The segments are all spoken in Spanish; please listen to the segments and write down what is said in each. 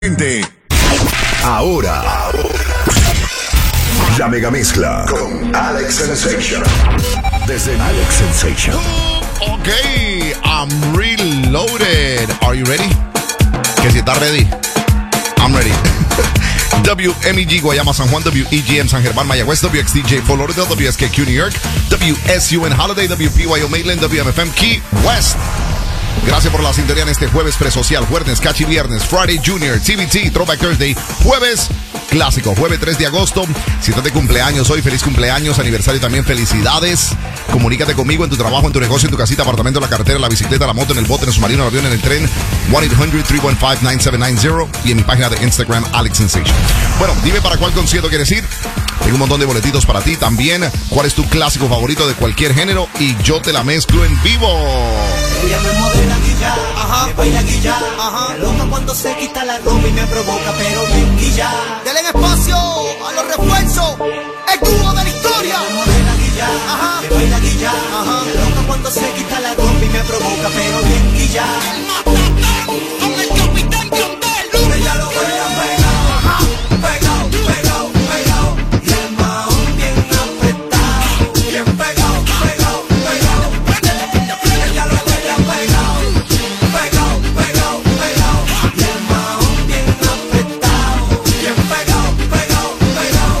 Ahora, la mega mezcla con Alex Sensation. Desde Alex Sensation. Ok, I'm reloaded. Are you ready? Que si estás ready, I'm ready. WMEG Guayama, San Juan, WEGM San Germán, Mayagüez, WXDJ Fort Lauderdale, WSKQ New York, WSUN Holiday, WPYO Maitland, WMFM Key West. Gracias por la sintonía en este jueves presocial, jueves Cachi Viernes, Friday Junior, TBT, Throwback Thursday, jueves clásico, jueves 3 de agosto. Si estás de cumpleaños hoy, feliz cumpleaños, aniversario también, felicidades. Comunícate conmigo en tu trabajo, en tu negocio, en tu casita, apartamento, en la carretera, en la bicicleta, la moto, en el bote, en el submarino, en el avión, en el tren. 1-800-315-9790 y en mi página de Instagram, Alex Sensation. Bueno, dime para cuál concierto quieres ir. Tengo un montón de boletitos para ti también. ¿Cuál es tu clásico favorito de cualquier género? Y yo te la mezclo en vivo. Ella me modela guilla, me baila guilla, me loca cuando se quita la ropa y me provoca, pero bien guilla. Denle espacio a los refuerzos, el dúo de la historia. Ella me modela guilla, me baila guilla, me loca cuando se quita la ropa y me provoca, pero bien guilla. Con el capitán Grandel. Ella lo baila pegado, pegado, pegado, pegado, y el mahón bien apretado, bien pegado, pegado, pegado. Ella lo baila pegado, pegado, pegado, pegado, y el mahón bien apretado, bien pegado, pegado, pegado.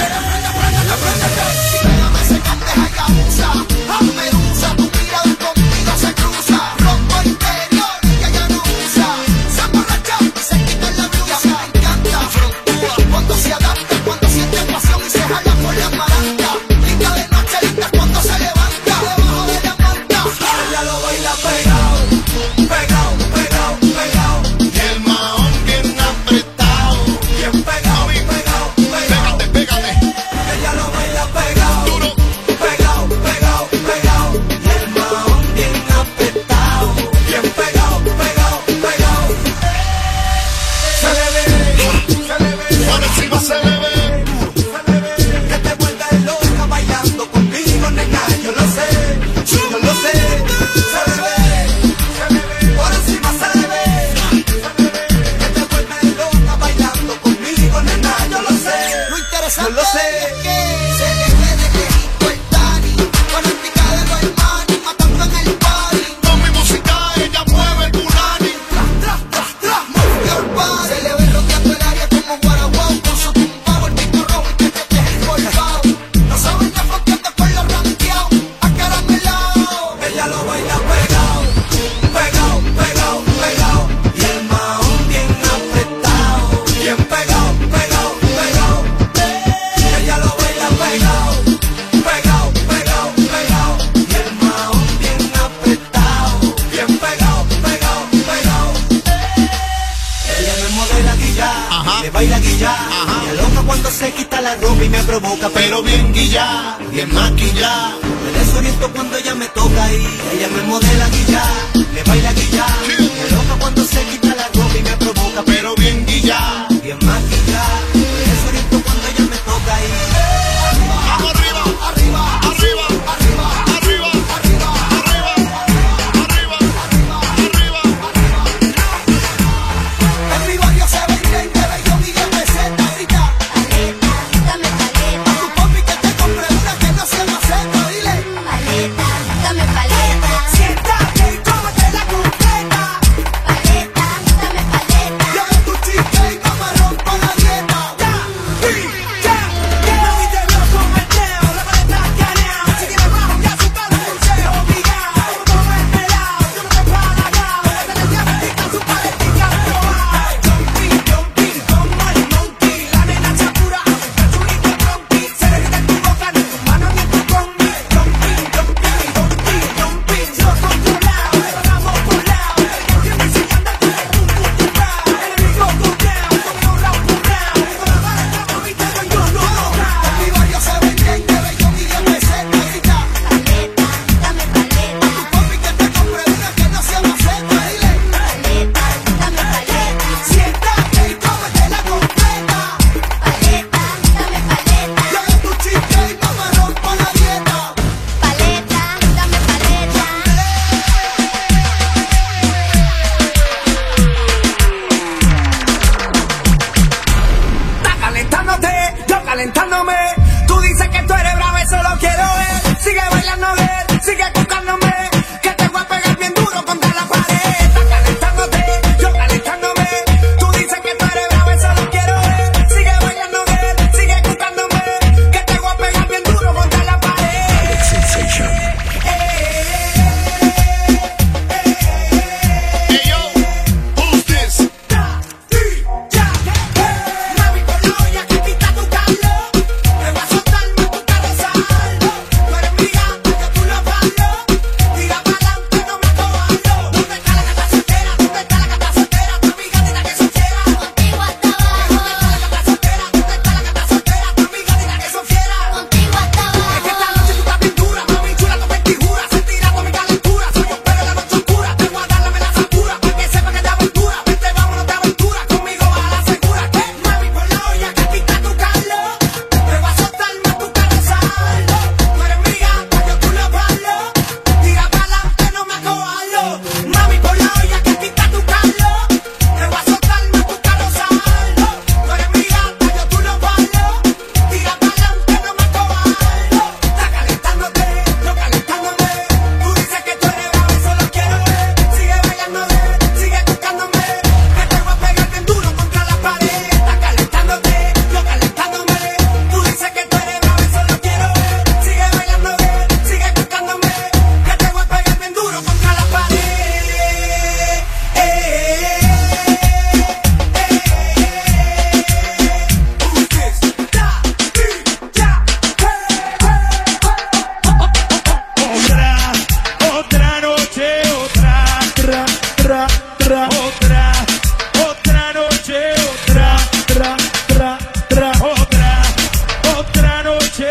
Pégame ese canteja y abusa, medusa, tu mirada conmigo se cruza. Rompo interior que ella no usa, se emborracha y se quita la blusa. Me encanta, fluctúa cuando se adapta, cuando siente pasión y se jala por la palanca. Linda de noche, linda cuando se levanta, debajo de la manta. Ella lo baila pegado, pegado, pegado, pegado, Y el mahón bien apretado. bien pegado, pegado, pegado. Pégate, pégate. Ella lo baila pegado, Duro. pegado, pegado, pegado, y el mahón bien apretado, bien pegado, pegado, pegado. Se le ve, Por encima se le ve. que te vuelves loca bailando conmigo, nena, yo lo sé, yo lo sé. Se le ve, por encima se le ve, que te vuelves loca bailando conmigo, nena, yo lo sé, Lo interesante yo lo sé. es que se le ve de lejito el Dani, fanática de los hermanos, matando en el party. Con mi música ella mueve el Bulani. Your body. Se le ve rodeando el área como Guaraguao, con su tumbao, el pico rojo y que te deje envolvado. No saben que fronteando con los ranqueados, acaramelados. Ella lo baila pegado, pegado, pegado, pegado, y el mahón bien apretado, bien pegado, pegado, pegado. Ella lo baila pegado, pegado, pegado, pegado, y el mahón bien apretado, bien pegado, pegado, pegado. Ella me modela guilla, me baila guilla, me loca cuando se quita la ropa y me provoca, pero bien guilla, bien maquillada. Me desoriento cuando ella me toca y ella me modela guilla, me baila guilla, me loca cuando se quita la ropa y me provoca, pero bien guilla, bien maquillada. Me desoriento cuando ella me toca y Vamos arriba, Arriba, arriba, arriba, arriba, arriba. arriba, arriba. En mi barrio se vende de bello y de peseta, grita. Paleta, dame paleta, A tu papi que te compre una que no sea maceta, dile. paleta, dame paleta, Siéntate y cómete la completa. paleta, dame paleta, Yo calentándome. Tú dices que tú eres brava, eso lo quiero ver. Sigue bailando, ver, sigue buscándome. Que te voy a pegar bien duro contra la pared. Estás calentándote, yo calentándome. Tú dices que tú eres brava, eso lo quiero ver. Sigue bailando, ver, sigue buscándome. Que te voy a pegar bien duro contra la pared. Alex Sensation. Hey yo, who's this? Mami, por la olla que quita tu calor. Te voy a soltar más tu carro saldo. Tú eres mi gata, yo tú lo palo. Tira pa'lante, no me cobardo. ¿Dónde está la gata soltera? ¿Dónde está la gata soltera? Tu amiga nena que se fiera. Contigo hasta abajo, ¿Dónde está la gata soltera? ¿Dónde está la gata soltera? Tu amiga nena que se fiera. contigo hasta Es que esta abajo. noche tú estás bien dura, mami chula, tu vestidura. Se tira con mi calentura. Soy un perro de la noche oscura. Te voy a dar la melaza pura. Pa' que sepa que te aventura. Vente, vámonos de aventura. Conmigo vas a la segura. Que mami, por la olla que quita tu calor. Te voy a soltar más tu carro saldo. Tú eres mi gata, yo tú lo palo. Tira pa'lante, no me cobardo. Mami, por la olla que quita tu calor. Te voy a soltar más tu carro saldo. Tú eres mi gata, yo tú lo palo. Tira pa'lante, no me cobardo. Está calentándote, yo calentándome. Tú dices que tú eres brava, eso lo quiero ver. Sigue bailando, sigue buscándome. Que te voy a pegar bien duro contra la pared. Está calentándote, yo calentándome. Tú dices que tú eres brava, eso lo quiero ver. Sigue bailando, sigue buscándome. Que te voy a pegar bien duro contra la pared. Otra noche, otra noche, otra noche,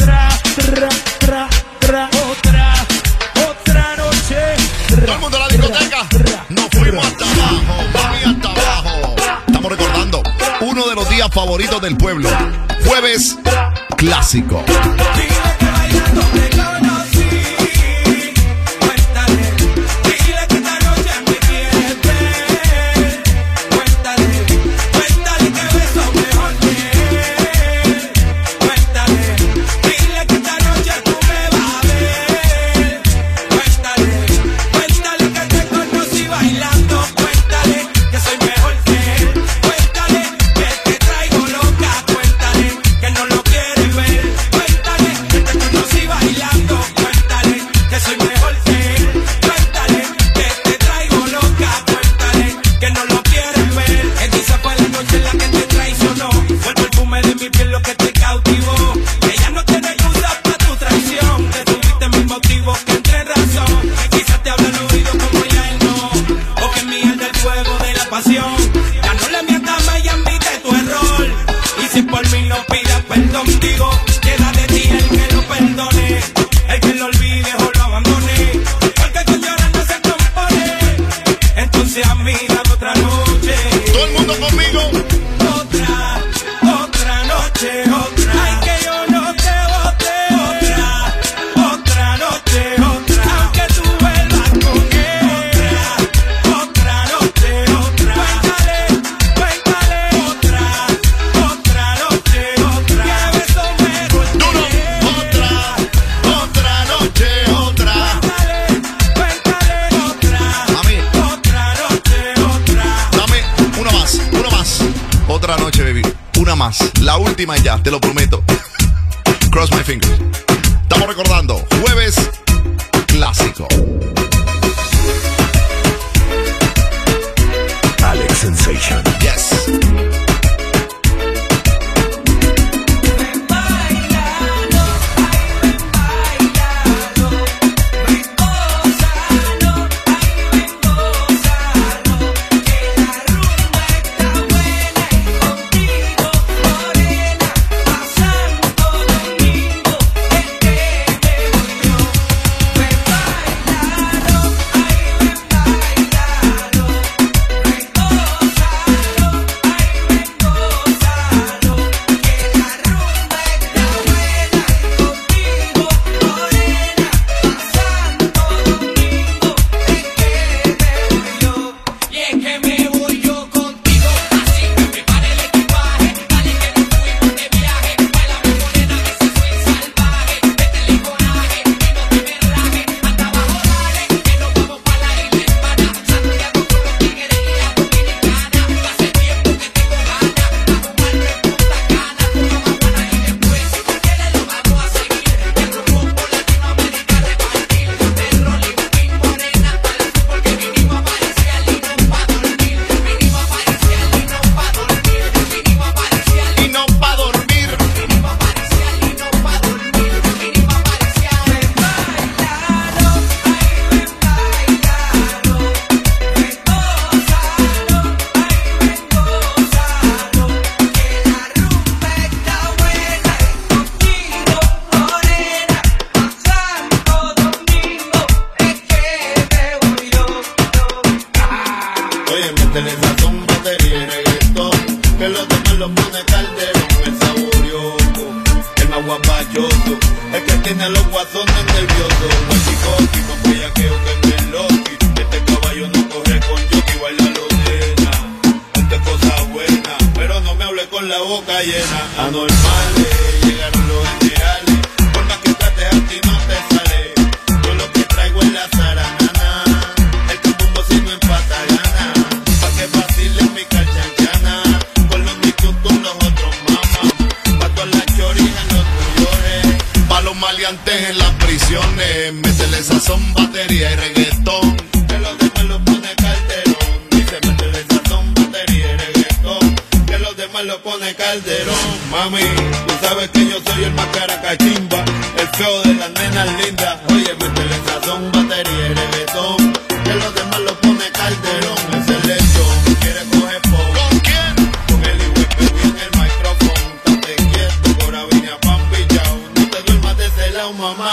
Todo el mundo a la discoteca. Nos fuimos hasta abajo, mami, hasta abajo. Estamos recordando uno de los días favoritos del pueblo. Jueves clásico. Dile que bailando te conocí. Cuéntale, dile que esta noche me quieres ver. Cuéntale, cuéntale que beso mejor que él. Cuéntale, dile que esta noche tú me vas a ver. Cuéntale, cuéntale que te conocí bailando. Cuéntale que soy mejor que él. Cuéntale que te traigo loca. Cuéntale que no lo quieres ver. Cuéntale que te conocí bailando. Cuéntale que soy mejor que él. Cuéntale que te traigo loca. Cuéntale que no lo quieres ver. Esa fue la noche en la que te traicionó. Fue el perfume de mi piel lo que te cautivó. Ella no tiene excusa para tu traición. Te tuviste mis motivos que entre razón. Quizás te habla al oído como ya él no. O que mierda el fuego de la pasión. Ya no le mientas más y admite tu error. Y si por mí no pidas perdón, digo, queda de ti el que lo perdone. El que lo olvide o lo abandone. Porque con llorar no se compone. Entonces a mí dame otra noche. Todo el mundo conmigo. Otra noche, otra. Ay, que yo no te bote. Otra noche, otra. Aunque tú vuelvas con él. Otra noche, otra. Cuéntale, otra noche, otra. Que beso mejor que Duro. él. Otra noche, otra. Cuéntale, otra. Mami, Otra noche, otra. dame uno más. Otra noche, baby. Una más. La última y ya, te lo prometo. Cross my fingers. Estamos recordando Jueves clásico. Alex Sensation. Yes. Bailalo, que los demás lo pone Calderón. El saborioso, el más guapachoso, el que tiene a los guasones nerviosos. Más chicote, más bellaqueo que el Loki. Este caballo no corre con jockey, baila lo llena. Esto es cosa buena, pero no me hable con la boca llena. Anormales, llegaron los generales. Por más que trates a ti no te sale. Yo lo que traigo es la zaranana. El que mundo si no empata gana. Pa' que vacilen mi calchanchana. Con los nichos con los otros mamas. Pa' todas las chorijas en los tuyores. Pa' los maleantes en las prisiones. Métele sazón, batería y reggaetón. Que los demás lo pone Calderón. Dice métele sazón, batería y reggaetón. Que los demás lo pone Calderón. Mami, tú sabes que yo soy el más caracachimba, el feo de las nenas lindas. Oye, métele sazón, batería y reggaetón. Que los demás lo pone Calderón. Es el hecho, quiere coger pon. ¿Con quién? Con el hijo en el micrófono. Estate quieto, ahora vine a pan pillao. No te duermas de ese lado, mamá.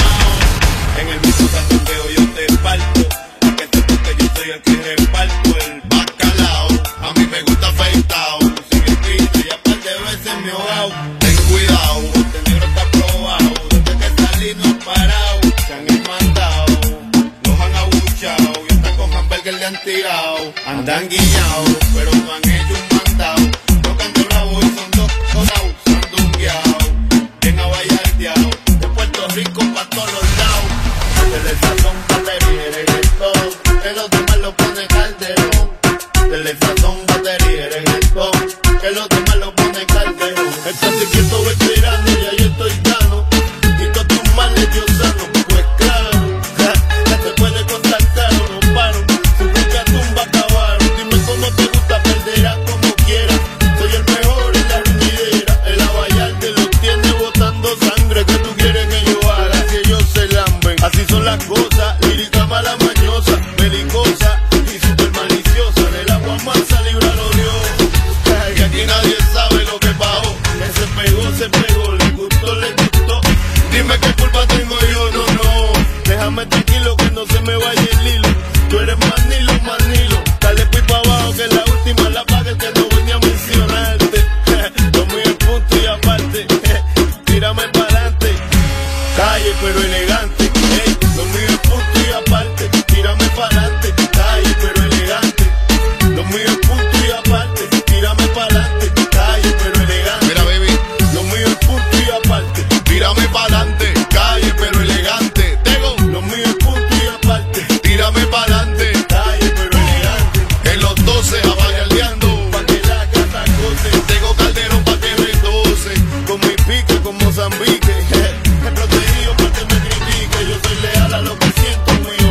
En el mismo tatuqueo yo te parto. Pa' que sepas que yo soy el que reparto el Bacalao, a mí me gusta afeitao. sin espina y a par de veces me he ahogado. Ten cuidado, Este negro está probado, desde que salí no han parado. Se han mandado, los han abuchado y hasta con hamburger le han tirado. Andan guillados, pero no han hecho un mandado. Tocan de bravo y son dos codados, sandungueados, bien abayardeados. De Puerto Rico pa' todos los lados. Desde el sazón, batería y reggaetón. Que los demás lo pone Calderón. Desde el sazón, batería y reggaetón. Que los demás lo pone Calderón. Estate quieto, veterano, ya yo estoy gano. Y todos tus males yo sano. Pues claro, ya te puede contactar o no paro. Su rica tumba acabaron. Dime cómo te gusta, perderás como quieras. Soy el mejor en la ruidera. El abayarte los tiene botando sangre. ¿Qué tú quieres que yo haga? Si ellos se lamben. Así son las cosas. Lírica mala mañosa, belicosa y super maliciosa. Del agua mansa líbralo Dios. que aquí nadie sabe lo que pasó. Que se pegó, le gustó. Dime qué culpa tengo yo, no. Déjame tranquilo que no se me vaya el hilo. Tú eres manilo. Dale pues pa' abajo que la última la paga el que no venía a mencionarte. Lo mío es punto y aparte. Tírame pa'lante. Calle pero elegante. Ey, lo mío es punto y aparte. Tírame pa'lante. Calle pero elegante. Lo mío es punto y aparte. Tírame pa'lante. Calle pero elegante. Mira, baby, Lo mío es punto y aparte. tírame pa'lante, calle pero elegante. Tego, Lo mío es punto y aparte. tírame pa'lante. Calle pero elegante. En los 12 abayaleando. Pa' que la gata goce. Tengo Calderón pa' que retose. Con mi pique, con Mozambique. He protegido para que me critique. Yo soy leal a lo que siento mío.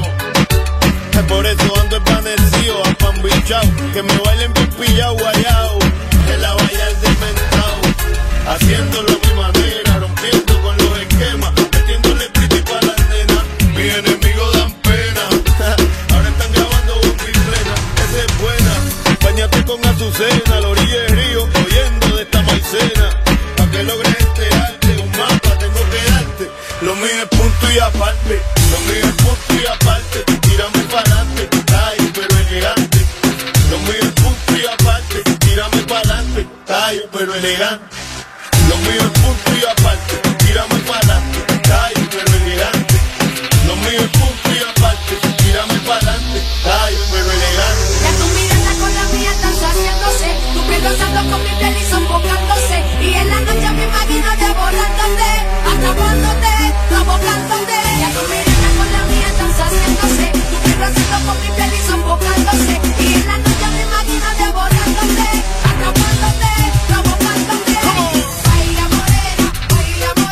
Por eso ando espanecido, apambichao. Que me bailen bien pillao, guayao. Que la vaya el desmentao. Haciéndolo a mi manera, rompiendo con los esquemas. Metiéndole pretty pa' las nenas. Mi enemigo dan pena. Ahora están grabando bomba y plena. Esa es buena. Báñate con Azucena, a la orilla del río, oyendo de esta maicena. Pa' que logres este arte, un mapa tengo que darte. Lo mío es punto y aparte. Lo mío es punto y aparte. Tírame pa'lante, calle pero elegante. Lo mío es punto y aparte. Tírame pa'lante, calle pero elegante. Lo mío es punto y aparte. Tírame pa'lante, calle pero elegante. Lo mío es punto y aparte. Tírame pa'lante, calle pero elegante. Ya tu mirada con la mía están saciándose. Tu piel rozando con mi piel y sofocándose. Y en la noche me imagino devorándote, atrapándote, provocándote. Ya tu mirada con la mía están saciándose. Tu piel rozando con mi piel y sofocándose. Y en la noche me imagino devorándote, atrapándote, provocándote. Baila morena,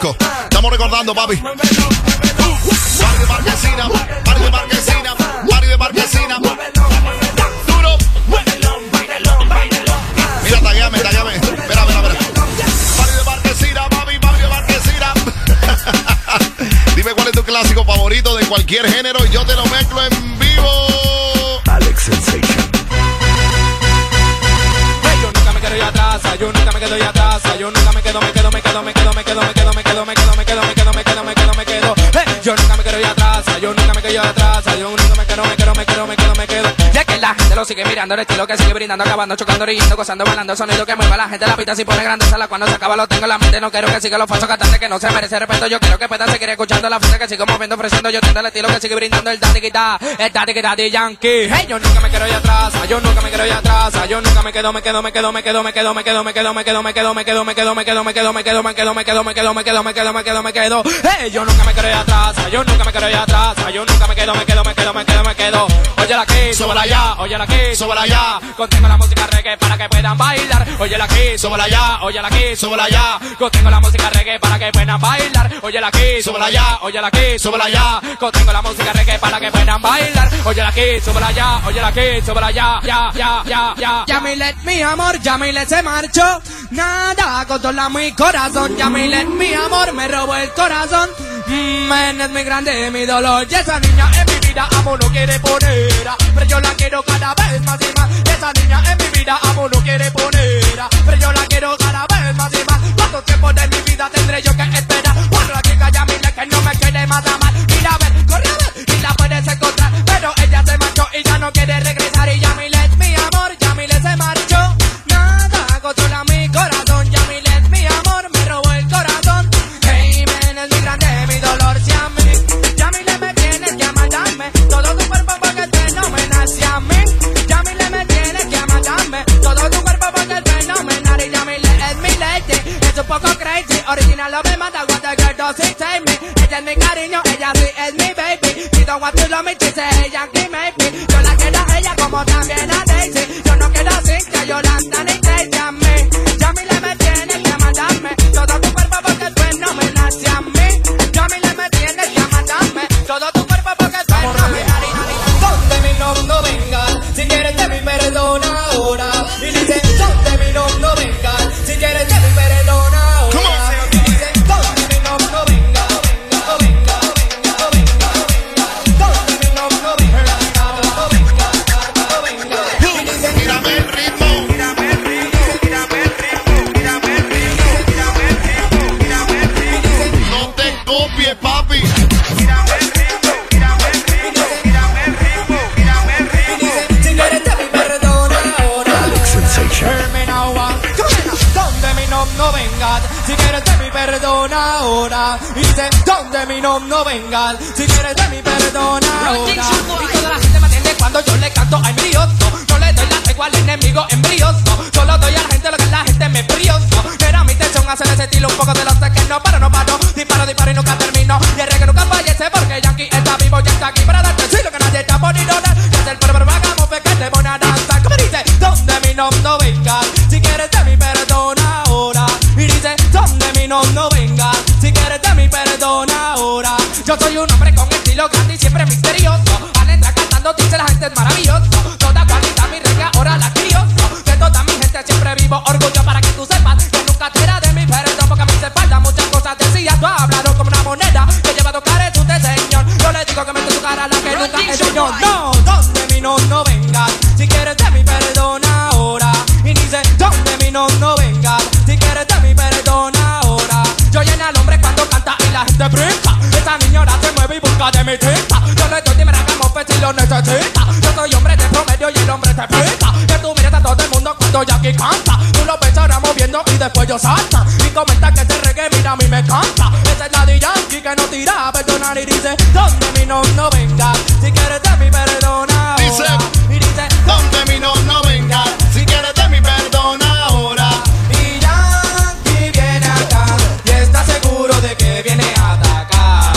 Jalisco. Estamos recordando, papi. Barrio de Marquesina, barrio de Marquesina, barrio de Marquesina. Duro. Mira, tagueame. Espera. Barrio de Marquesina, papi, barrio de Marquesina. Dime cuál es tu clásico favorito de cualquier género y yo te lo mezclo en vivo. Alex Sensation. Yo nunca me quedo atrás, yo nunca me quedo atrás, yo nunca me quedo. Yo nunca me quedo atrás, yo nunca me quedo atrás, yo nunca me quedo. Ya que la gente lo sigue mirando, el estilo que sigue brindando, acabando, chocando, riendo, gozando, bailando, sonido que mueva la gente, la pista si pone grande, sala cuando se acaba lo tengo en la mente, no quiero que siga los falsos cantantes que no se merece respeto, yo quiero que puedan seguir escuchando la fuerza que sigo moviendo, ofreciendo, yo tengo el estilo que sigue brindando, el daddy yankee. Hey, yo nunca me quedo atrás, yo nunca me quedo atrás, yo nunca me quedo. Hey, yo nunca me quedo atrás, yo nunca me quedo atrás, yo nunca me quedo. Oye aquí, súbela allá, oye aquí, súbela allá. Contengo la música reggae para que puedan bailar. Oye aquí, súbela allá, oye aquí, súbela allá. Contengo la música reggae para que puedan bailar. Oye aquí, súbela allá, oye aquí, súbela allá. Contengo la música reggae para que puedan bailar. Oye aquí, súbela allá, oye aquí, súbela allá. Ya. Yamilet, mi amor, Yamilet se marchó. Nada controla mi corazón. Yamilet, mi amor, me robó el corazón. Es muy grande mi dolor. Y esa niña en mi vida amo no quiere poner, pero yo la quiero cada vez más y más. Esa niña en mi vida amo no quiere poner, pero yo la quiero cada vez más y más. ¿Cuánto tiempo de mi vida tendré yo que esperar? Cuando la chica Yamilet que no me quiere más amar. Mira a ver, corre a ver y la puedes encontrar, pero ella se marchó y ya no quiere regresar. Y Yamilet, mi amor, Yamilet se marchó. Nada controla mi corazón. Yamilet, mi amor, me robó el corazón. Hey, man, es muy grande mi dolor. Si a mí, Yamilet me tienes que mandarme todo tu cuerpo porque tú no me nace a mí. Yamilet me tienes que mandarme todo tu cuerpo porque tú no me nace. Y Yamilet es mi lady, es un poco crazy. Original love me mata, what the girl doesn't say me. Ella es mi cariño, ella sí es mi baby. She don't want to love me, she say Yankee maybe. Yo la quiero a ella como también a Daisy. Yo no quiero Cintia, Yolanda ni Daisy a mí. Yamilet me tienes que mandarme todo tu cuerpo porque tú no me nace a mí. Yamilet me tienes que mandarme todo tu cuerpo porque tú no me nace. Donde mi nombre no venga, si quieres de mi perdona ahora. Y dice, donde mi nombre no venga, si quieres de mi perdona ahora. Y dice, donde mi nombre no venga, donde mi nombre no venga. Y dice, Mírame el ritmo. No te copies, papi. si quieres de mi perdona ahora. Alex Sensation. Donde mi nombre no vengas, si quieres de mi perdona ahora. Y dice, donde mi nombre no vengas, si quieres de mi perdona ahora. Y toda la gente me atiende cuando yo le canto ay brioso. No le doy la tregua al enemigo embrioso. Solo doy a la gente lo que la gente me brioso. Era mi intención hacer ese estilo un poco de los que no paro. Disparo y nunca termino. Y el reggae nunca fallece porque Yankee está vivo, ya está aquí para darte sí lo que nadie te ha podido dar. Y hacer pero hagamos fe que te pone a danzar. Como dice, donde mi nombre no venga, si quieres de mi perdona ahora. Y dice, donde mi nombre no venga, si quieres de mi perdona ahora. Yo soy un hombre con estilo grande y siempre misterioso. Al entrar cantando dice la gente es maravilloso. Toda cualidad mi reggae ahora la crioso. De toda mi gente siempre vivo orgullo para que tú sepas que nunca te era de mi perdón porque a mí se falta muchas cosas decía. Tú has hablado como una moneda que lleva a tocar es un señor. Yo le digo que me te tocará la que nunca enseñó. No, donde mi nombre no venga, si quieres de mi perdona ahora. Y dice, donde mi nombre no venga, si quieres de mi perdona ahora. Yo lleno al hombre cuando canta y la gente brinca. Esa niñora se mueve y busca de mi tinta. Yo le doy, dime la cama si lo necesita. Yo soy hombre de promedio y el hombre te pinta. Que tú mires a todo el mundo cuando Yankee canta. Tú lo pensarás moviendo y después yo salta. Y comenta que ese reggae mira a mí me canta. Ese es Daddy Yankee que no tira a perdonar y dice, donde mi nombre no venga, si quieres de mi perdona ahora. Dice, y dice, donde mi no venga, si quieres de mi perdona ahora. y Yankee viene acá y está seguro de que viene a atacar.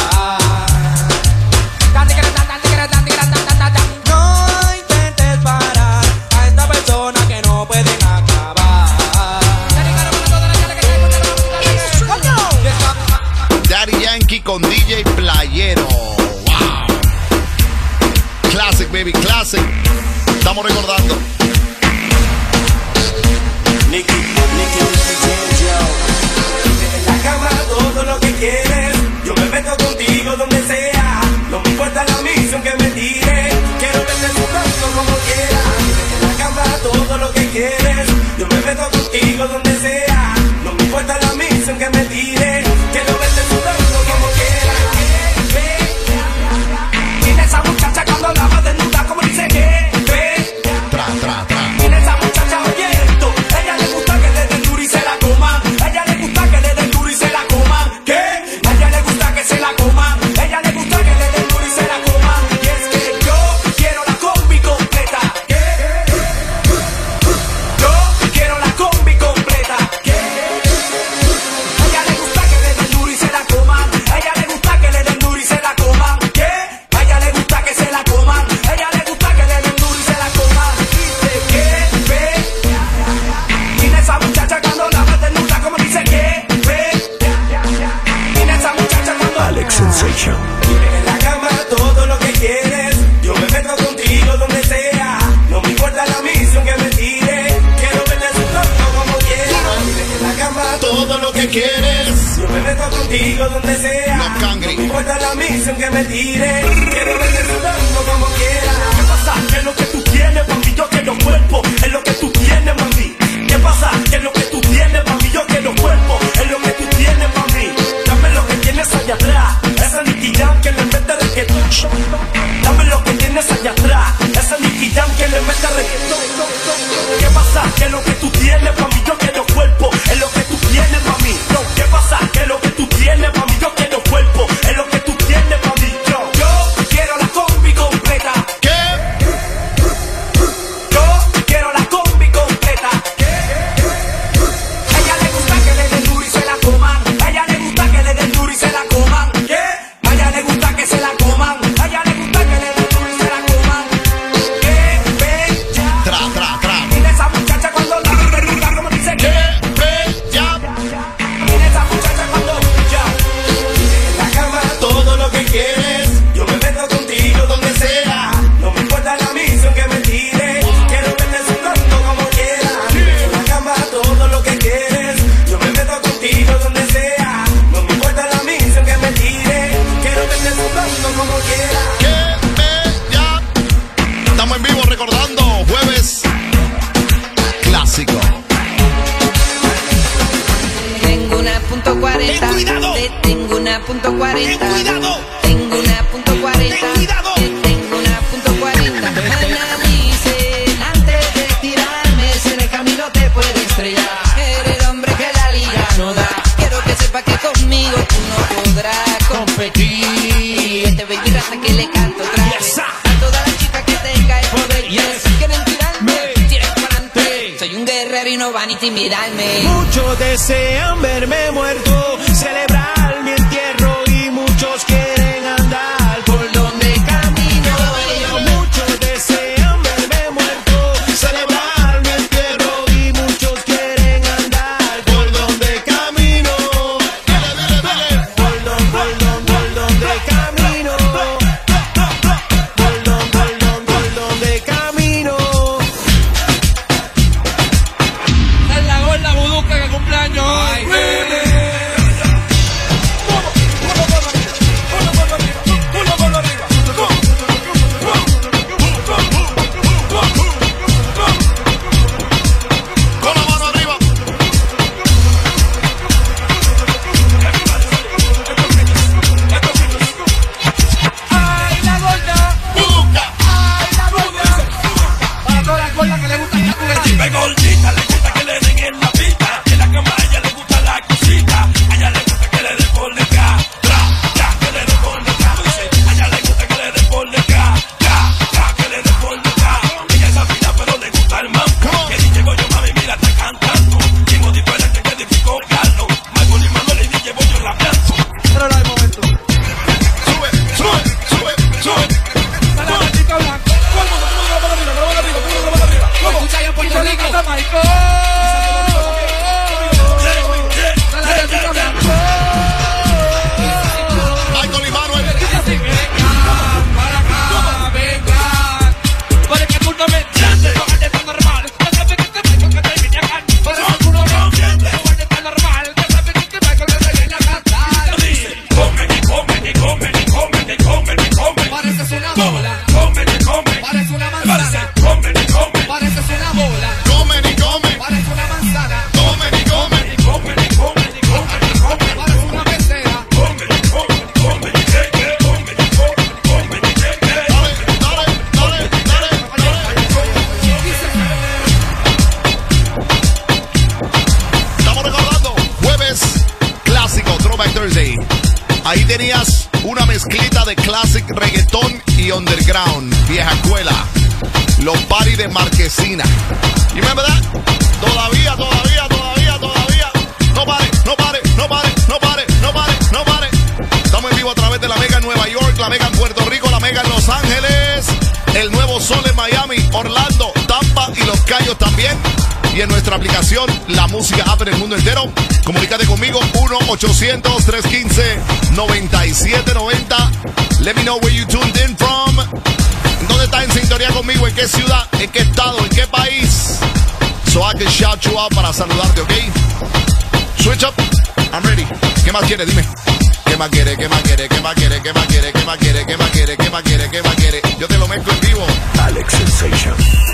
No intentes parar a esta persona que no pueden acabar. Classic, baby, classic. Estamos recordando. En la cama todo lo que quieres, yo me meto contigo donde sea. No me importa la misión que me tire, quiero verte sudando como quiera. En la cama todo lo que quieres, yo me meto contigo donde sea. No me importa la misión que me tire, quiero verte sudando como quiera. Tiene esa muchacha cuando la va desnuda como dice que Tra. tiene esa muchacha oyendo, ella le gusta que le den duro y se la coman. Ella le gusta que le den duro y se la coman. ¿Qué? A ella le gusta que se la coman. Ella le gusta que le den duro y se la coman. Y es que yo quiero la combi completa. ¿Qué? Yo quiero la combi completa. ¿Qué? A ella le gusta que le den duro y se la coman. A ella le gusta que le den duro y se la coman. ¿Qué? A ella le gusta que se la coman. A ella le gusta que le den duro y se la coman. Dice que ve. Tiene esa muchacha cuando la va desnuda como dice que ve. Tiene esa muchacha cuando Alex Sensation. en la cama todo lo que quieres, yo me meto contigo donde sea. No me importa la misión que me tire, quiero verte sudando como quiera. En la cama Todo lo que quieres. yo me meto contigo donde sea. No cangre. No me importa la misión que me tire, quiero verte sudando como quiera. ¿Qué pasa? ¿Qué es lo que tú tienes, mami? Yo quiero cuerpo, es lo que tú tienes, mami. ¿Qué pasa? ¿Qué es lo que tú tienes, mami? Yo quiero cuerpo, es lo que tú tienes, mami. Dame lo que tienes allá atrás, esa Nicky Jam que le mete reggaetón. Dame lo que tienes allá atrás, esa Nicky Jam que le mete reggaetón. ¿Qué pasa? ¿Qué es lo que tú tienes, mami? Yo quiero cuerpo, es lo que tú tienes, mami. No, ¿qué pasa? ¿Qué es lo que tú tienes, mami? Yo quiero cuerpo, es lo que tú tienes, mami. Yo quiero la combi completa. ¿Qué? Yo quiero la combi completa. A ella le gusta que le den duro y se la coman. A ella le gusta que le den duro y se la coman. ¿Qué? A ella le gusta que se la coman. A ella le gusta que le den duro y se la coman. ¿Qué? Bella. Tra. Tiene esa muchacha cuando la ve desnuda como dice que Ya. tiene esa muchacha cuando ya. En la cama todo lo que quieres, yo me meto contigo donde sea. No me importa la misión que me tire, quiero verte sudando como quiera. En la cama todo lo que quieres, yo me meto contigo donde sea. No me importa la misión que me tire, quiero verte sudando como quiera. ¡Qué bella! Estamos en vivo recordando jueves clásico. Tengo una punto 40. Ten cuidado. Tengo una punto 40. Ten cuidado. Tengo una punto 40. Ten cuidado. Tengo una punto 40. Ana dice, antes de tirarme, si en el camino te puedes estrellar. Eres el hombre que la liga no da. Quiero que sepa que conmigo tú no podrás competir. Este baby rata que le canto otra vez. A todas las chicas que tenga el poder. Si quieren tirarme, tiren para adelante. Soy un guerrero y no van a intimidarme. Muchos desean verme muerto, celebrar mi entierro y muchos quieren andar por donde camino. Muchos desean verme muerto, celebrar mi entierro y muchos quieren andar por donde camino. Por donde camino. Por donde camino. Es la gorda buduca que cumpleaños hoy. Con la mano arriba. ¡Ay, la gorda! ¡Ay, la gorda! Para todas las gordas que le gustan la juguetita. Ve gordita, le gusta que le den en la pista. En la cama a ella le gusta la cosita. A ella le gusta que le den por detrás. Que le den por detrás. A ella le gusta que le den por detrás. Que le den por detrás. Ella es afina pero le gusta el mambo. Que DJ Bollo, mami, mira, está cantando. Ritmo diferente que edificó Carlos. Michael y Manuel y DJ Bollo rapeando. Pero no hay momento. Sube. Para la chica blanca. Todo el mundo, para arriba. ¿Cómo? Escucha yo Puerto Rico. Jamaica. Para la chica blanca. Michael y Manuel. Venga para acá, venga. tenías una mezclita de classic reggaetón y underground, vieja escuela. Los parties de Marquesina. ¿Y me verdad? Todavía. No pare. Estamos en vivo a través de la Mega en Nueva York, la Mega en Puerto Rico, la Mega en Los Ángeles, el Nuevo Sol en Miami, Orlando, Tampa y Los Cayos también. Y en nuestra aplicación, la música app en el mundo entero. Comunícate conmigo, 1-800-315-9790. Let me know where you tuned in from. ¿Dónde estás en sintonía conmigo? ¿En qué ciudad? ¿En qué estado? ¿En qué país? So I can shout you out para saludarte, ¿ok? Switch up. I'm ready. ¿Qué más quieres? Dime. ¿Qué más quiere? Yo te lo mezclo en vivo. Alex Sensation.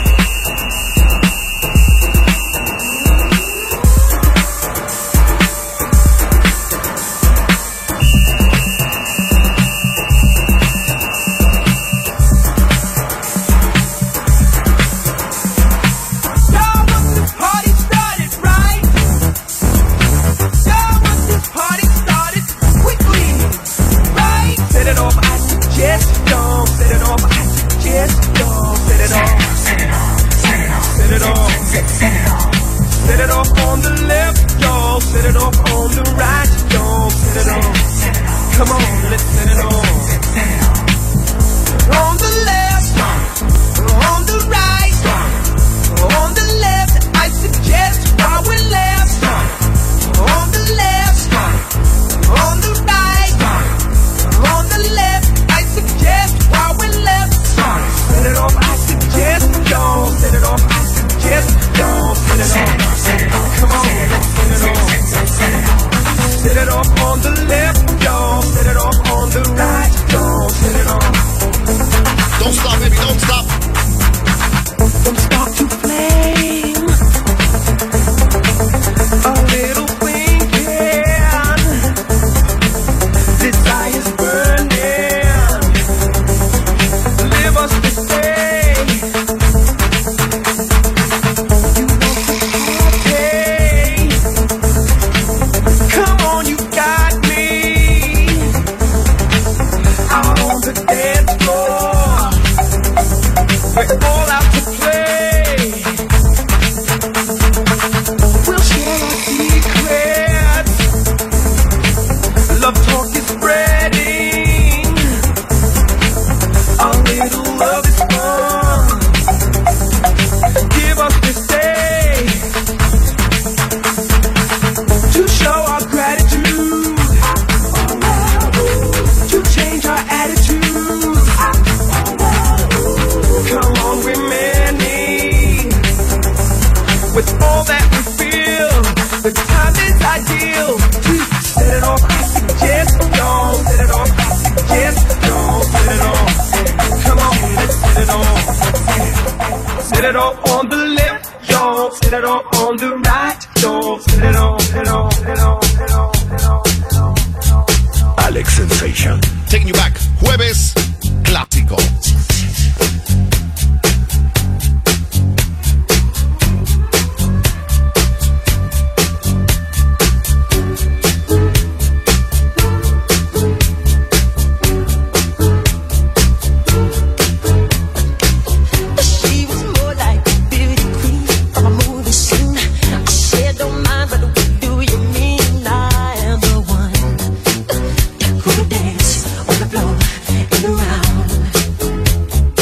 Set it off on the left, y'all. Set it off on the right, y'all. Set it off. Come on, let's set it off. On the left, on the right, on the left. I suggest while we're left. On the left, on the right, on the left. I suggest while we're left. Set it off. I suggest y'all. Set it off. I suggest y'all. Set it off. Come on, set it off. Set it off on the left, y'all. Set it off on the right, y'all. Set it off. Don't stop, baby, don't stop. Don't start to flame. A little thinking. Desire's burning. Live us to stay. All out to play. We'll share our secrets. Love talk is spreading. Our little love is fun. Give us this day to show our gratitude, to change our attitude. Come on, we're many. With all that we feel, the time is ideal to set it off. I suggest y'all set it off. I suggest y'all set it off. Come on, let's set it off. Set it off on the left, y'all. Set it off on the right, y'all. Set it off, set it off, set it off, set it off, set it off, set it off, set it off. Alex Sensation. Taking you back. Jueves clásico. Dance on the floor and around.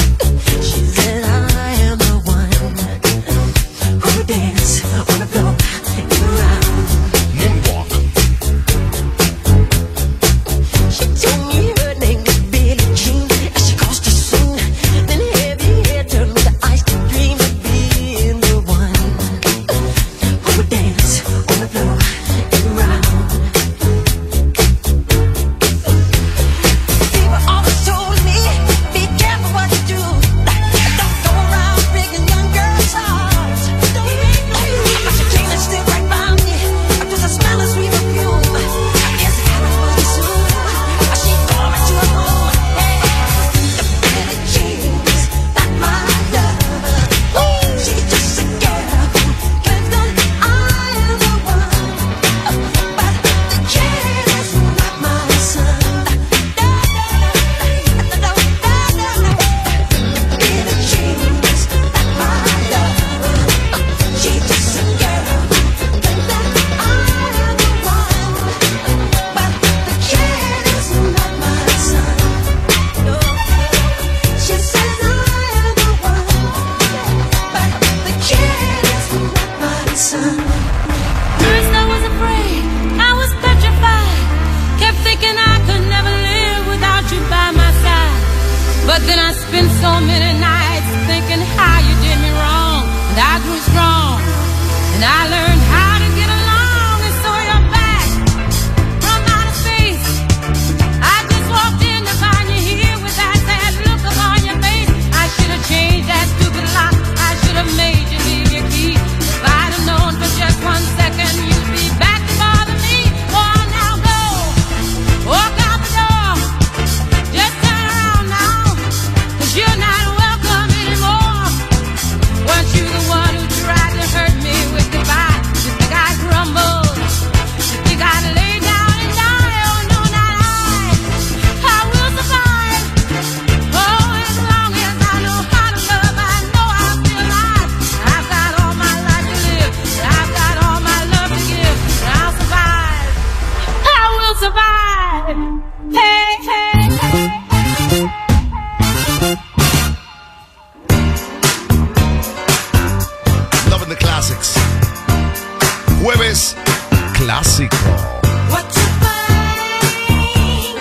the classics. Jueves clásico. What you think,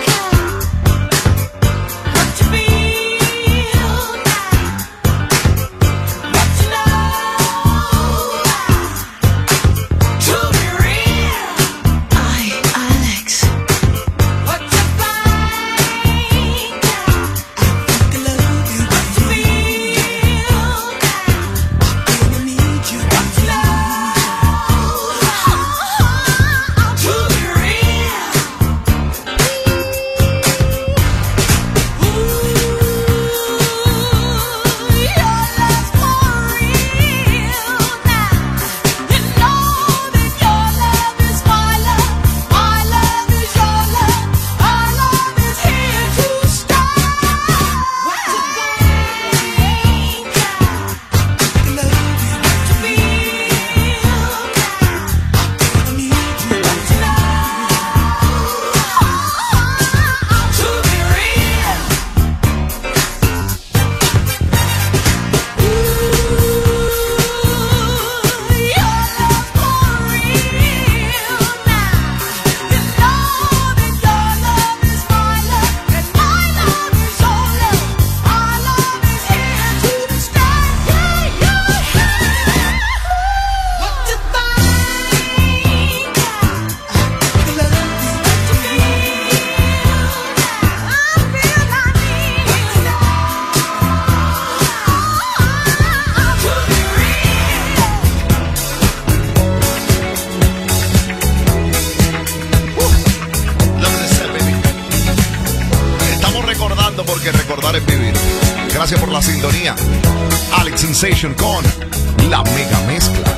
what you feel, what you know, to be real. Alex. What you think, what you feel, what you know. Porque recordar es vivir. Gracias por la sintonía. Alex Sensation con la mega mezcla.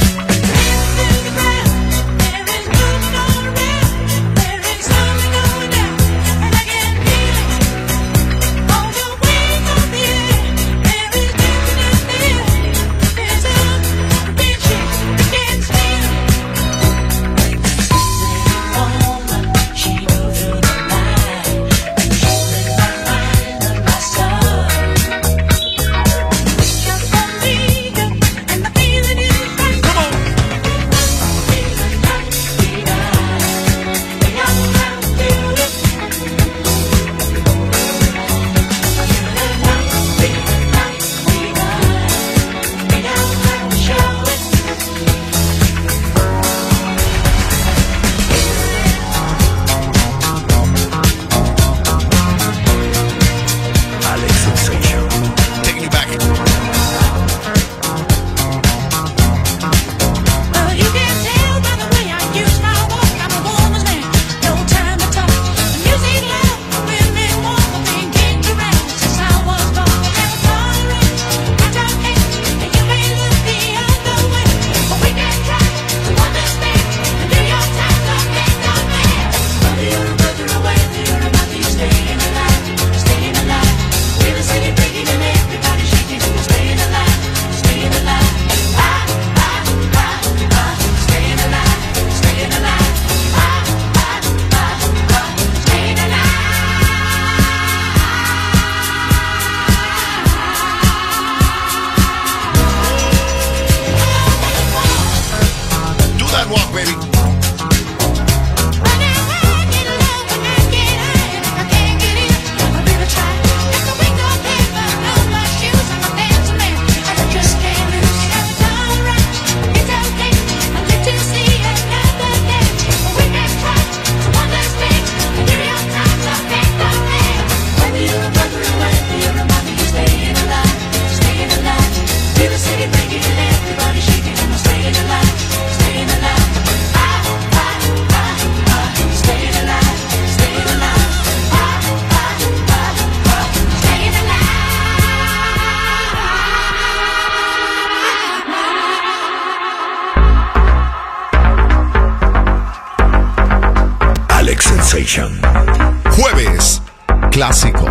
Jueves clásico.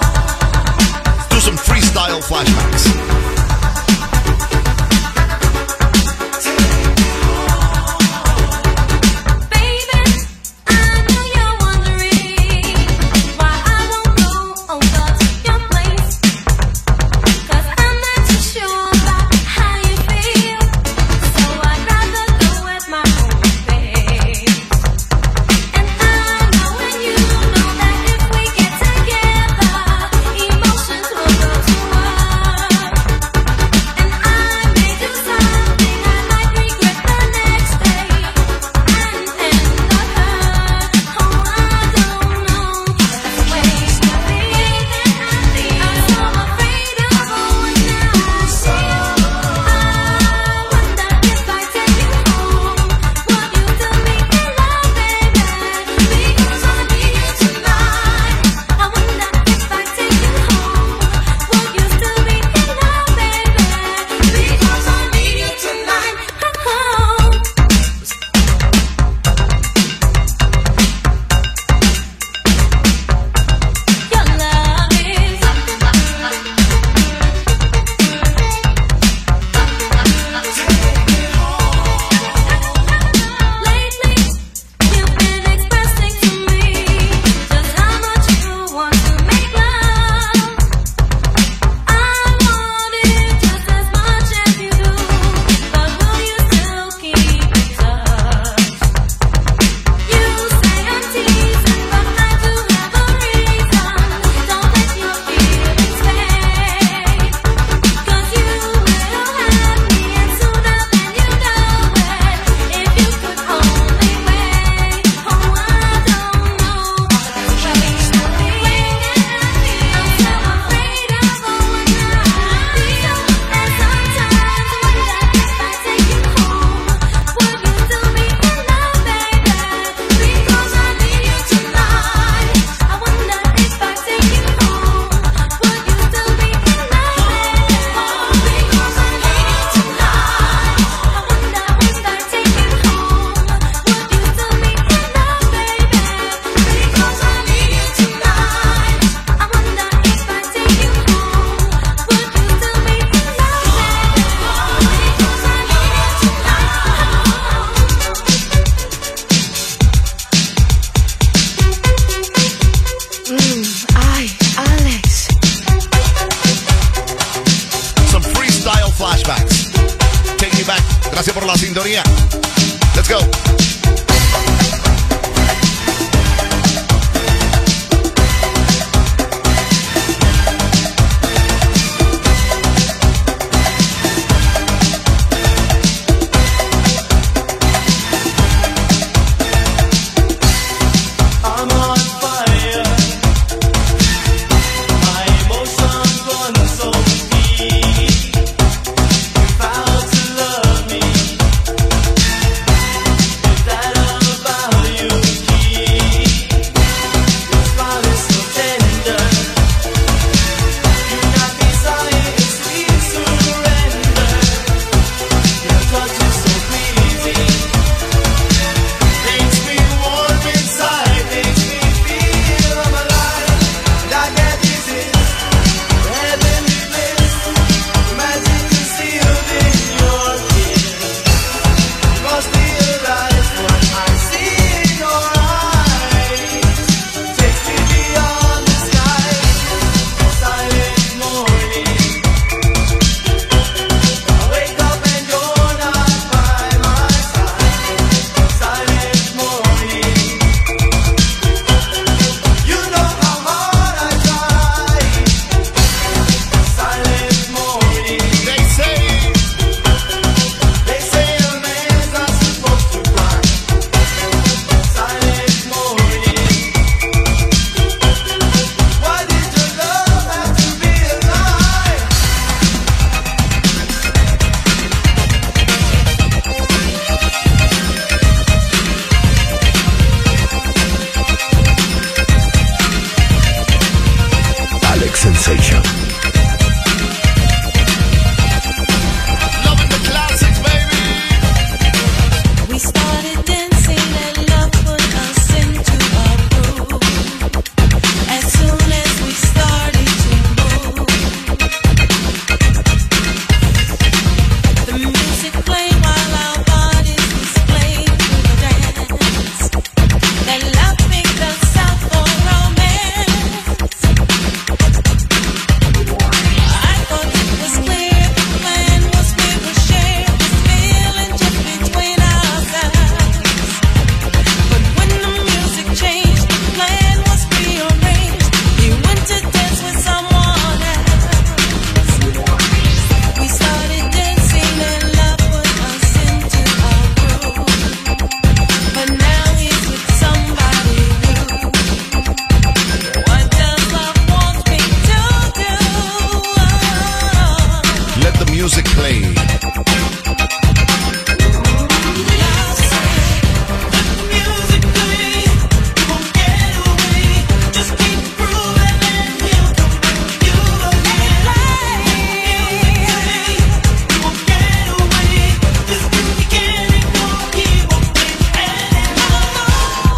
Do some freestyle flashbacks. flashbacks. Take me back. Gracias por la sintonía. Let's go. I'm on fire. My emotions run so deep. You vowed to love me. Is that all about you? Your smile is so tender. You got me sighing in sweet surrender. Your touch is so pleasing. Makes me warm inside, makes me feel I'm alive. And I get this is heavenly bliss, magic concealed in your kiss. Must realize what I see in your eyes. Takes me beyond the sky, silent morning. I wake up and you're not by my side. Silent morning. You know how hard I try. Silent morning. They say A man's not supposed to cry. Silent morning. Why did your love have to be a lie? Alex Sensation. loving the classics, baby. We started dancing and love put us into a groove. As soon as we started to move, the music played while our bodies displayed through the dance. That love picked us out for romance. I thought it was clear the plan was we would share this feeling just between ourselves. But when the music changed, the plan was rearranged. We went to dance with someone else. We started dancing and love put us into a groove. But now he's with somebody new. What does love want me to do? Let the music play. Music play, you won't get away. Just keep grooving and he'll come back you again. You won't get away. This groove you can't ignore. He won't play anymore.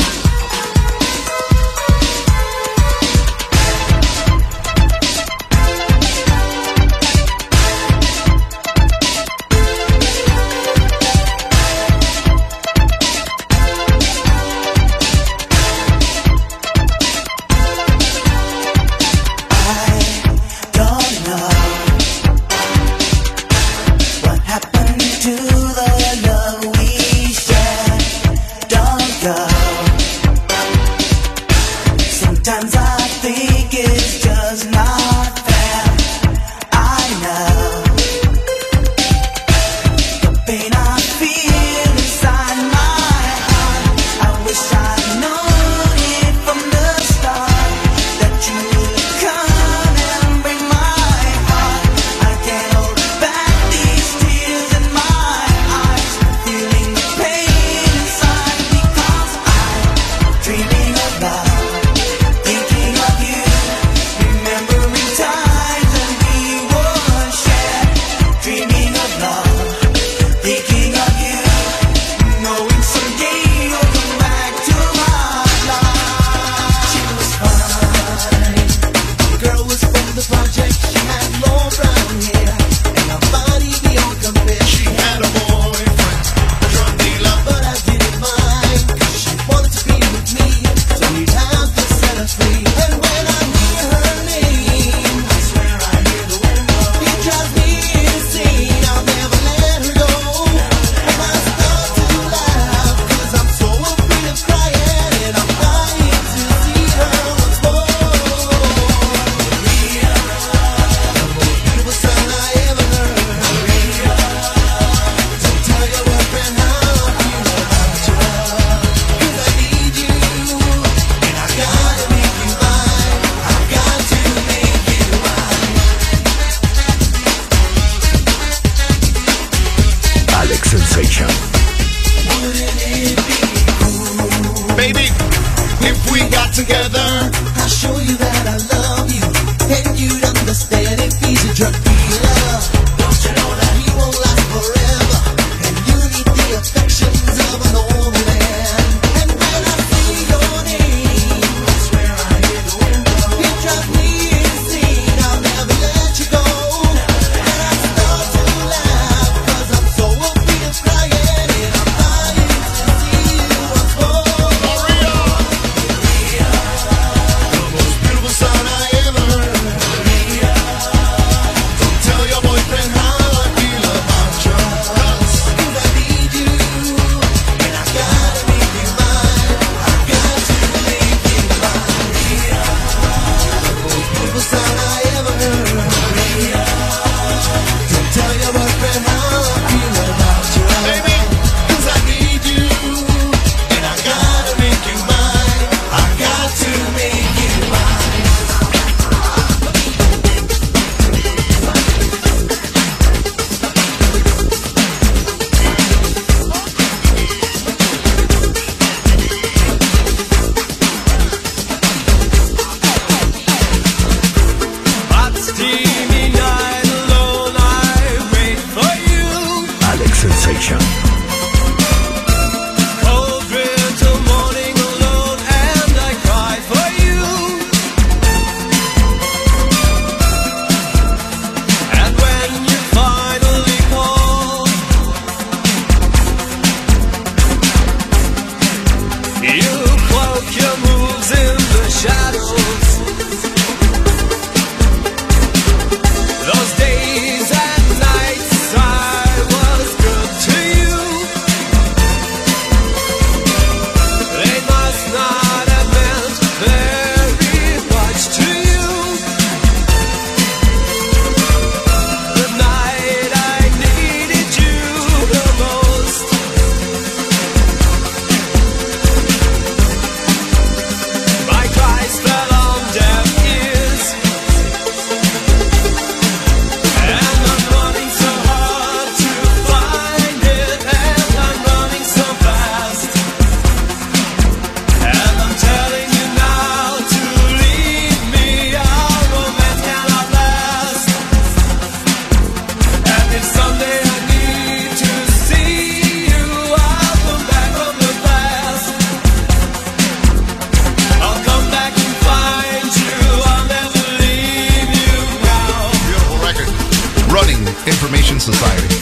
Information Society.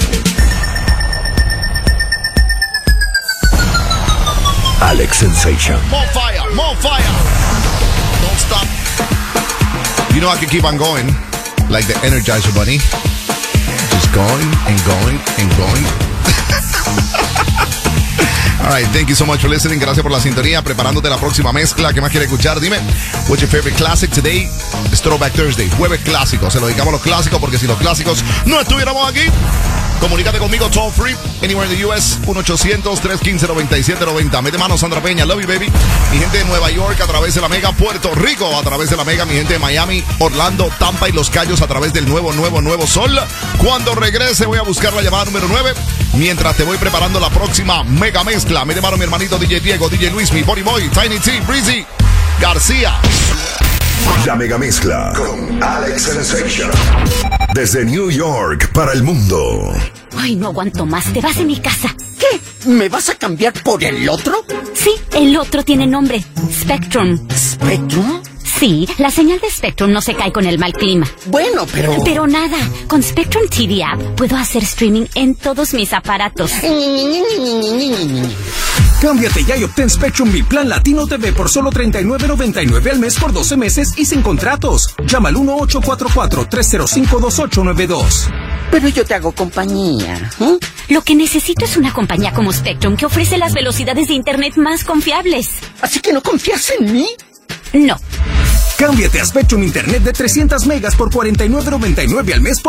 Alex Sensation. More fire, more fire. Don't stop. You know I can keep on going like the Energizer Bunny. Just going and going and going. All right, thank you so much for listening. Gracias por la sintonía. Preparándote la próxima mezcla. ¿Qué más quieres escuchar? Dime, what's your favorite classic today? It's Throwback Thursday. Jueves clásico. Se lo dedicamos a los clásicos porque si los clásicos no estuviéramos aquí, comunícate conmigo toll free anywhere in the US 1-800-315-9790. Mete mano Sandra Peña, love you baby. Mi gente de Nueva York a través de la Mega, Puerto Rico a través de la Mega, mi gente de Miami, Orlando, Tampa y Los Cayos a través del nuevo Sol. Cuando regrese voy a buscar la llamada número 9 mientras te voy preparando la próxima mega mezcla. Mete mano mi hermanito DJ Diego, DJ Luis, mi Body Boy, Tiny T, Breezy, García. La mega mezcla con Alex Sensation. Desde New York para el mundo. Ay, no aguanto más. Te vas de mi casa. ¿Qué? ¿Me vas a cambiar por el otro? Sí, el otro tiene nombre. Spectrum. ¿Spectrum? Sí, la señal de Spectrum no se cae con el mal clima. Bueno, pero... Pero nada, con Spectrum TV App puedo hacer streaming en todos mis aparatos. Cámbiate ya y obtén Spectrum Mi Plan Latino TV por solo $39.99 al mes por 12 meses y sin contratos. Llama al 1-844-305-2892. Pero yo te hago compañía. Lo que necesito es una compañía como Spectrum que ofrece las velocidades de internet más confiables. ¿Así que no confías en mí? No. Cámbiate a Spectrum Internet de 300 megas por $49.99 al mes por